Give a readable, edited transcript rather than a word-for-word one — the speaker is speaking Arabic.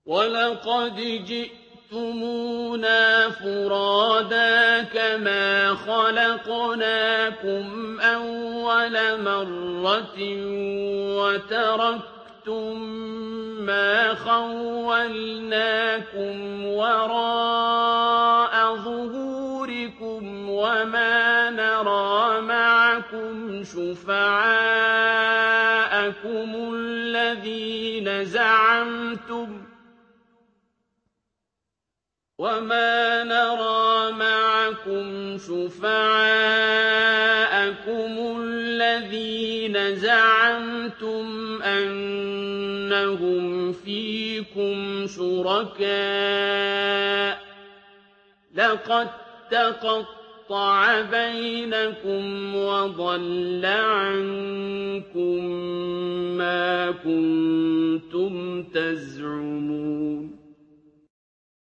وَلَقَدْ جِئْتُمُونَا فُرَادَىٰ كَمَا خَلَقْنَاكُمْ أَوَّلَ مَرَّةٍ وَتَرَكْتُم مَّا خَوَّلْنَاكُمْ وَرَاءَ ظُهُورِكُمْ وَمَا نَرَىٰ مَعَكُمْ شُفَعَاءَكُمُ الَّذِينَ زَعَمْتُمْ أَنَّهُمْ فِيكُمْ شُرَكَاءُ ۚ لَقَد تَّقَطَّعَ بَيْنَكُمْ وَضَلَّ عَنكُم مَّا كُنتُمْ تَزْعُمُونَ